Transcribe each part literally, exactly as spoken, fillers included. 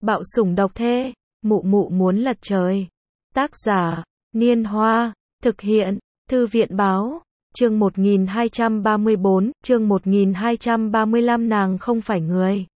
Bạo sủng độc thê, mụ mụ muốn lật trời. Tác giả, Niên Hoa, thực hiện, Thư viện báo, chương một nghìn hai trăm ba mươi bốn, chương một nghìn hai trăm ba mươi lăm nàng không phải người.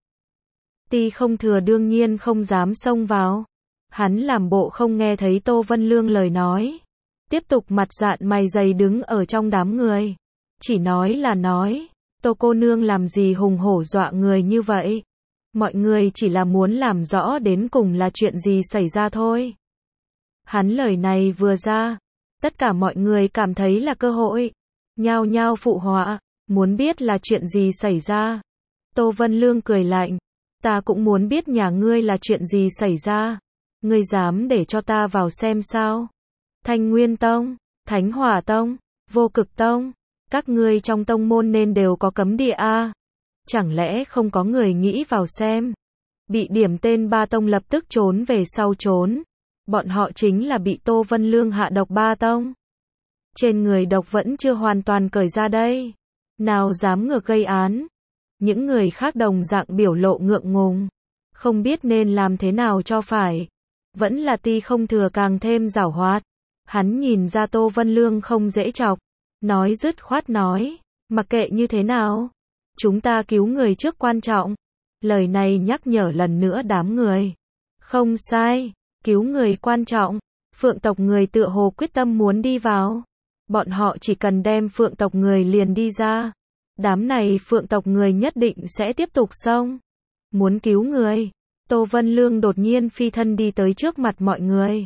Ti Không Thừa đương nhiên không dám xông vào. Hắn làm bộ không nghe thấy Tô Vân Lương lời nói. Tiếp tục mặt dạn mày dày đứng ở trong đám người. Chỉ nói là nói, Tô cô nương làm gì hùng hổ dọa người như vậy. Mọi người chỉ là muốn làm rõ đến cùng là chuyện gì xảy ra thôi. Hắn lời này vừa ra, tất cả mọi người cảm thấy là cơ hội. Nhao nhao phụ họa, muốn biết là chuyện gì xảy ra. Tô Vân Lương cười lạnh, ta cũng muốn biết nhà ngươi là chuyện gì xảy ra. Ngươi dám để cho ta vào xem sao? Thanh Nguyên Tông, Thánh Hỏa Tông, Vô Cực Tông, các ngươi trong tông môn nên đều có cấm địa a. Chẳng lẽ không có người nghĩ vào xem? Bị điểm tên ba tông lập tức trốn về sau trốn. Bọn họ chính là bị Tô Vân Lương hạ độc ba tông. Trên người độc vẫn chưa hoàn toàn cởi ra đây. Nào dám ngược gây án. Những người khác đồng dạng biểu lộ ngượng ngùng. Không biết nên làm thế nào cho phải. Vẫn là Ti Không Thừa càng thêm giảo hoạt. Hắn nhìn ra Tô Vân Lương không dễ chọc. Nói dứt khoát nói. Mặc kệ như thế nào. Chúng ta cứu người trước quan trọng. Lời này nhắc nhở lần nữa đám người. Không sai. Cứu người quan trọng. Phượng tộc người tựa hồ quyết tâm muốn đi vào. Bọn họ chỉ cần đem phượng tộc người liền đi ra. Đám này phượng tộc người nhất định sẽ tiếp tục xông. Muốn cứu người. Tô Vân Lương đột nhiên phi thân đi tới trước mặt mọi người.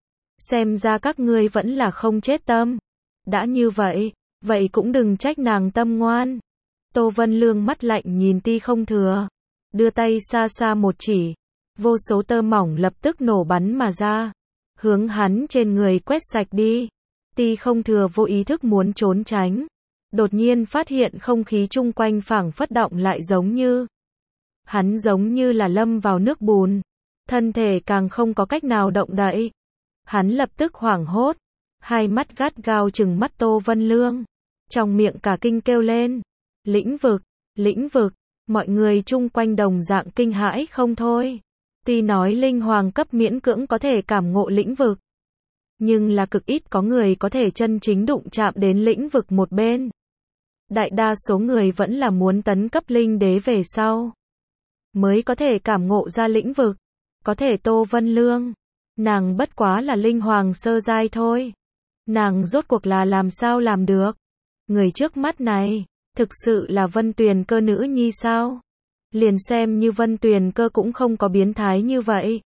Xem ra các ngươi vẫn là không chết tâm. Đã như vậy, vậy cũng đừng trách nàng tâm ngoan. Tô Vân Lương mắt lạnh nhìn Ti Không Thừa. Đưa tay xa xa một chỉ. Vô số tơ mỏng lập tức nổ bắn mà ra. Hướng hắn trên người quét sạch đi. Ti Không Thừa vô ý thức muốn trốn tránh. Đột nhiên phát hiện không khí chung quanh phảng phất động lại giống như. Hắn giống như là lâm vào nước bùn. Thân thể càng không có cách nào động đậy. Hắn lập tức hoảng hốt. Hai mắt gắt gao trừng mắt Tô Vân Lương. Trong miệng cả kinh kêu lên. Lĩnh vực, lĩnh vực. Mọi người chung quanh đồng dạng kinh hãi không thôi. Tuy nói linh hoàng cấp miễn cưỡng có thể cảm ngộ lĩnh vực. Nhưng là cực ít có người có thể chân chính đụng chạm đến lĩnh vực một bên. Đại đa số người vẫn là muốn tấn cấp linh đế về sau. Mới có thể cảm ngộ ra lĩnh vực. Có thể Tô Vân Lương. Nàng bất quá là linh hoàng sơ giai thôi. Nàng rốt cuộc là làm sao làm được. Người trước mắt này. Thực sự là Vân Tuyền Cơ nữ nhi sao? Liền xem như Vân Tuyền Cơ cũng không có biến thái như vậy.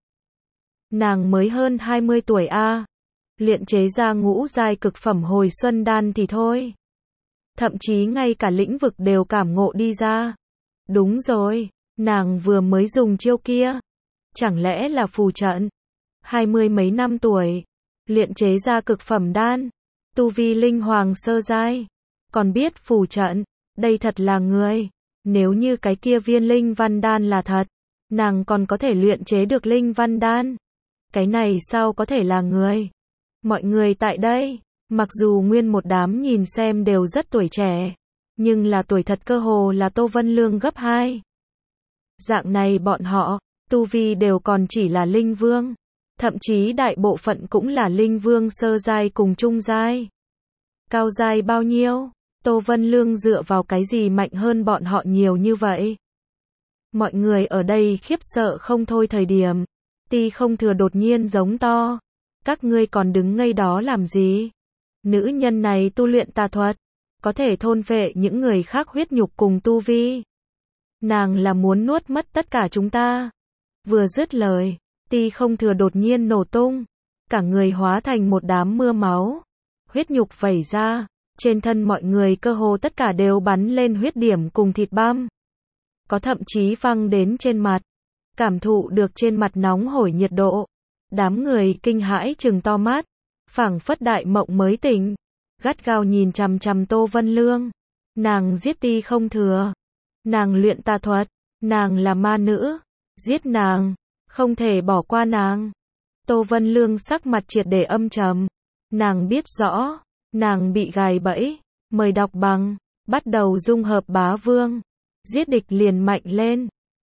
Nàng mới hơn hai mươi tuổi a. Luyện chế ra ngũ giai cực phẩm hồi xuân đan thì thôi. Thậm chí ngay cả lĩnh vực đều cảm ngộ đi ra. Đúng rồi, nàng vừa mới dùng chiêu kia. Chẳng lẽ là phù trận? Hai mươi mấy năm tuổi. Luyện chế ra cực phẩm đan. Tu vi linh hoàng sơ giai. Còn biết phù trận. Đây thật là người. Nếu như cái kia viên linh văn đan là thật. Nàng còn có thể luyện chế được linh văn đan. Cái này sao có thể là người? Mọi người tại đây, mặc dù nguyên một đám nhìn xem đều rất tuổi trẻ, nhưng là tuổi thật cơ hồ là Tô Vân Lương gấp hai. Dạng này bọn họ, tu vi đều còn chỉ là linh vương, thậm chí đại bộ phận cũng là linh vương sơ giai cùng trung giai. Cao giai bao nhiêu? Tô Vân Lương dựa vào cái gì mạnh hơn bọn họ nhiều như vậy? Mọi người ở đây khiếp sợ không thôi thời điểm, Ti Không Thừa đột nhiên giống to. Các ngươi còn đứng ngây đó làm gì? Nữ nhân này tu luyện tà thuật, có thể thôn phệ những người khác huyết nhục cùng tu vi. Nàng là muốn nuốt mất tất cả chúng ta. Vừa dứt lời, Ti Không Thừa đột nhiên nổ tung, cả người hóa thành một đám mưa máu, huyết nhục vẩy ra, trên thân mọi người cơ hồ tất cả đều bắn lên huyết điểm cùng thịt băm. Có thậm chí văng đến trên mặt, cảm thụ được trên mặt nóng hổi nhiệt độ. Đám người kinh hãi trừng to mắt, phảng phất đại mộng mới tỉnh, gắt gao nhìn chằm chằm Tô Vân Lương. Nàng giết Ti Không Thừa, nàng luyện tà thuật, nàng là ma nữ, giết nàng, không thể bỏ qua nàng. Tô Vân Lương sắc mặt triệt để âm trầm, nàng biết rõ, nàng bị gài bẫy. Mời đọc bằng, bắt đầu dung hợp bá vương, giết địch liền mạnh lên.